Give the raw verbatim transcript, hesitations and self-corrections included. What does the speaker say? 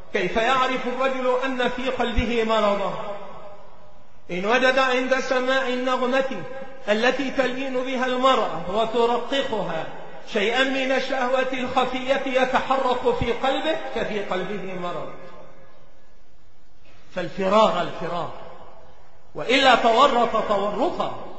كيف يعرف الرجل أن في قلبه مرضا؟ إن وجد عند سماع النغمة التي تلين بها المرأة وترققها شيئا من الشهوة الخفية يتحرك في قلبه ففي قلبه مرض. فالفرار الفرار، وإلا تورط تورطا